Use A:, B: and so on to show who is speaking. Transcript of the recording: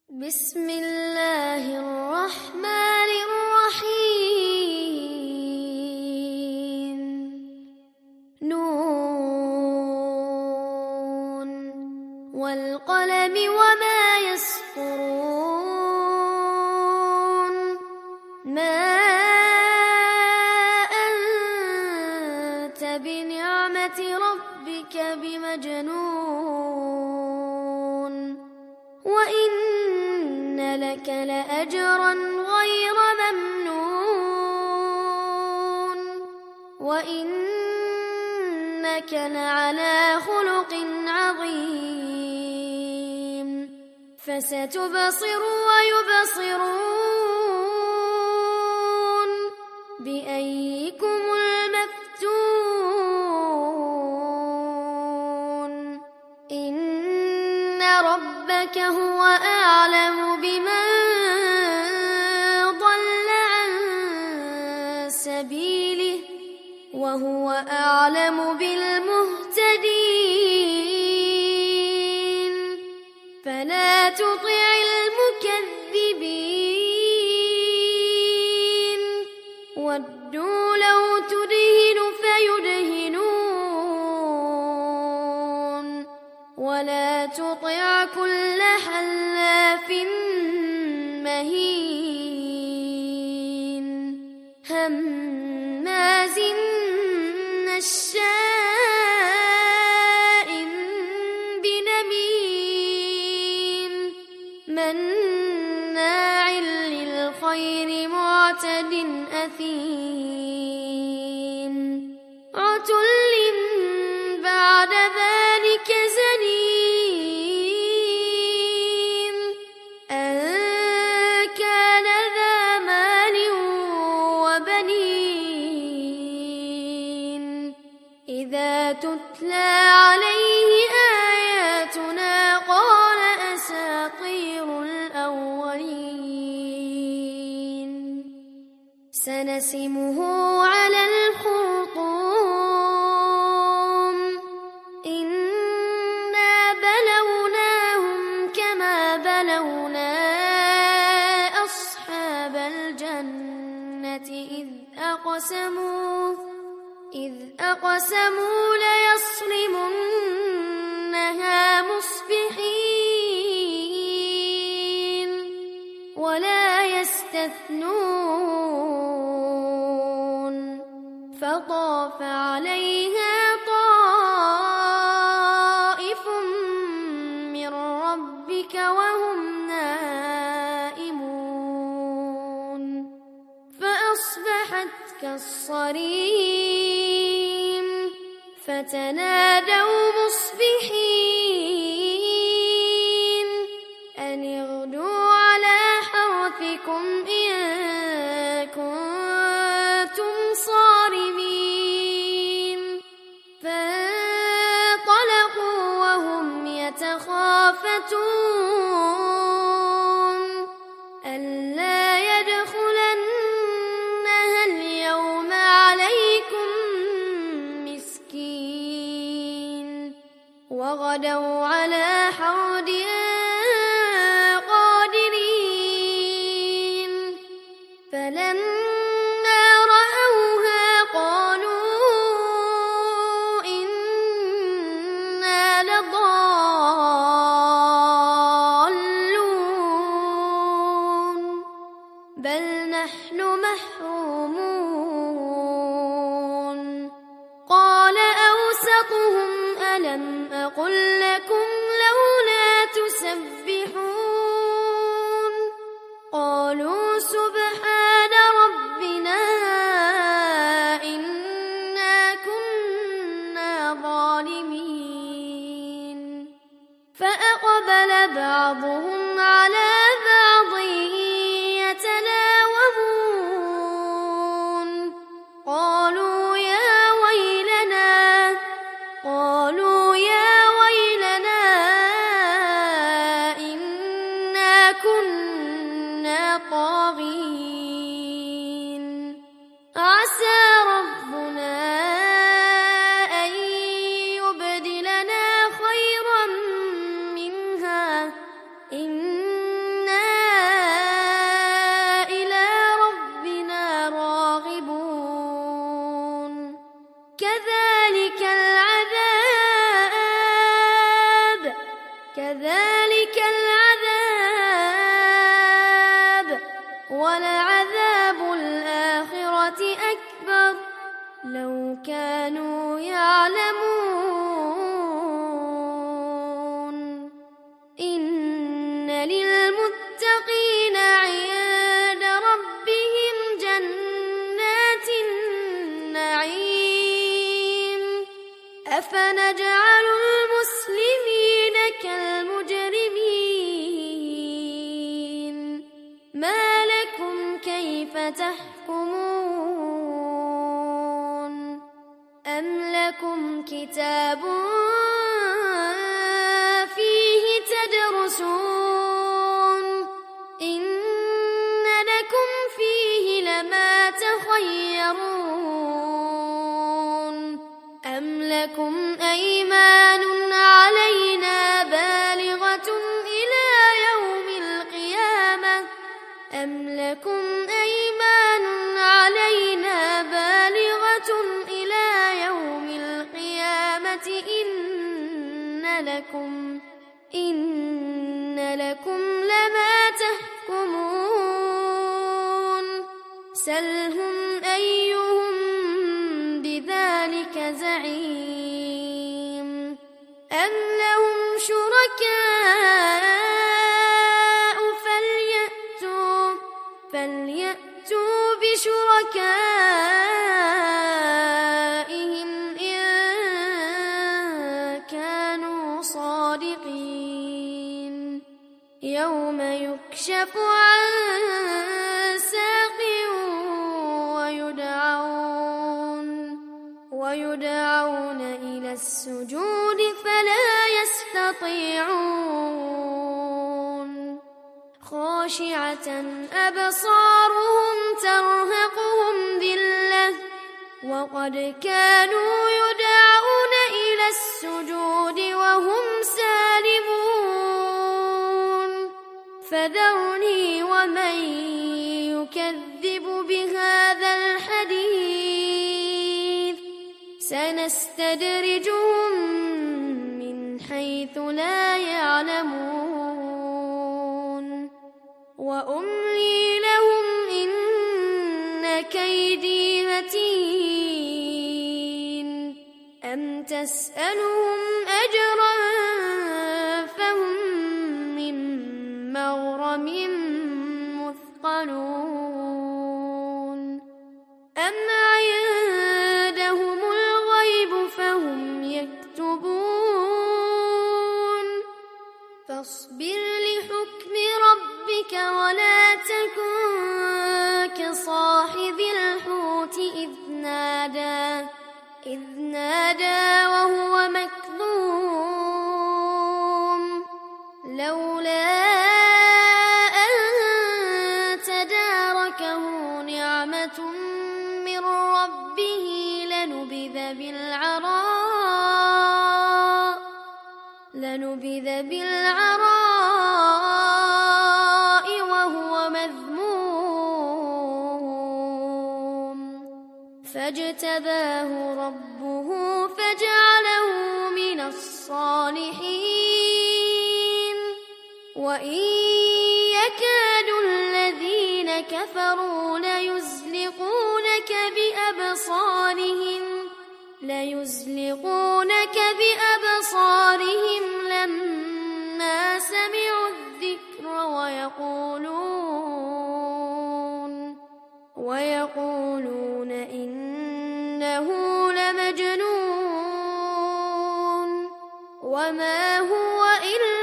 A: بسم الله الرحمن الرحيم نون والقلم وما يسطرون ما أنت بنعمة ربك بمجنون وإن لك لأجرا غير ممنون وإنك لعلى خلق عظيم فستبصر ويبصرون بأيكم المفتون إن ربك هو أعلم بمن ضل عن سبيله وهو أعلم بالمهتدين فلا تطع المكذبين ودوا لو تدهن فيدهنون ولا تطع كل حلاف مهين هماز مشاء بنميم مناع للخير معتد أثيم عتل بعد ذلك زنيم أن كان ذا مال وبنين إذا تتلى عليه آياتنا قال أساطير الأولين سنسمه على الخرطوم إنا بلوناهم كما بلونا أصحاب الجنة إذ أقسموا ليصرمنها مصبحين ولا يستثنون فطاف عليها طائف من ربك وهم نائمون فأصبحت كالصريم فتنادوا مصبحين أن اغدوا على حرثكم إن كنتم صارمين فانطلقوا وهم يتخافتون ألا يدخلنها اليوم عليكم مسكين وغدوا على حرد قادرين فلما رأوها قالوا إنا لضالون بل نحن محرومون قال أوسطهم ألم أقل لكم لولا تسبحون قالوا سبحان ربنا إنا كنا ظالمين فأقبل بعضهم على بعض يتلاومون قالوا يا ويلنا ذلك العذاب ولعذاب الآخرة أكبر لو كانوا يعلمون إن للمتقين عند ربهم جنات النعيم أفنجعل المسلمين كالمجرمين ما لكم كيف تحكمون أم لكم كتاب فيه تدرسون إن لكم فيه لما تخيرون أم لكم أيمان علينا بالغة إلى يوم القيامة أم لكم أيمان علينا بالغة إلى يوم القيامة إن لكم لما تحكمون سلهم أيهم بذلك زعيم أم لهم شركاء فليأتوا بشركائهم إن كانوا صادقين يوم يكشف عن ساق ويدعون إلى السجود فلا يستطيعون خاشعة أبصارهم ترهقهم ذلة وقد كانوا يدعون إلى السجود وهم سالمون فذرني ومن يكذب بهذا الحديث سنستدرجهم من حيث لا يعلمون وأملي لهم إن كيدي متين أم تسألهم أجرا فهم من مغرم مثقلون أم عندهم الغيب فهم يكتبون فاصبر لحكم ربك ولا تكن كصاحب الحوت إذ نادى وهو مكظوم لولا أن تداركه نعمة من ربه لنبذ بالعراء وهو مذموم فاجتباه ربه فجعله من الصالحين وإن يكاد الذين كفروا ليزلقونك بأبصارهم لما سمعوا الذكر ويقولون إنه لمجنون وما هو إلا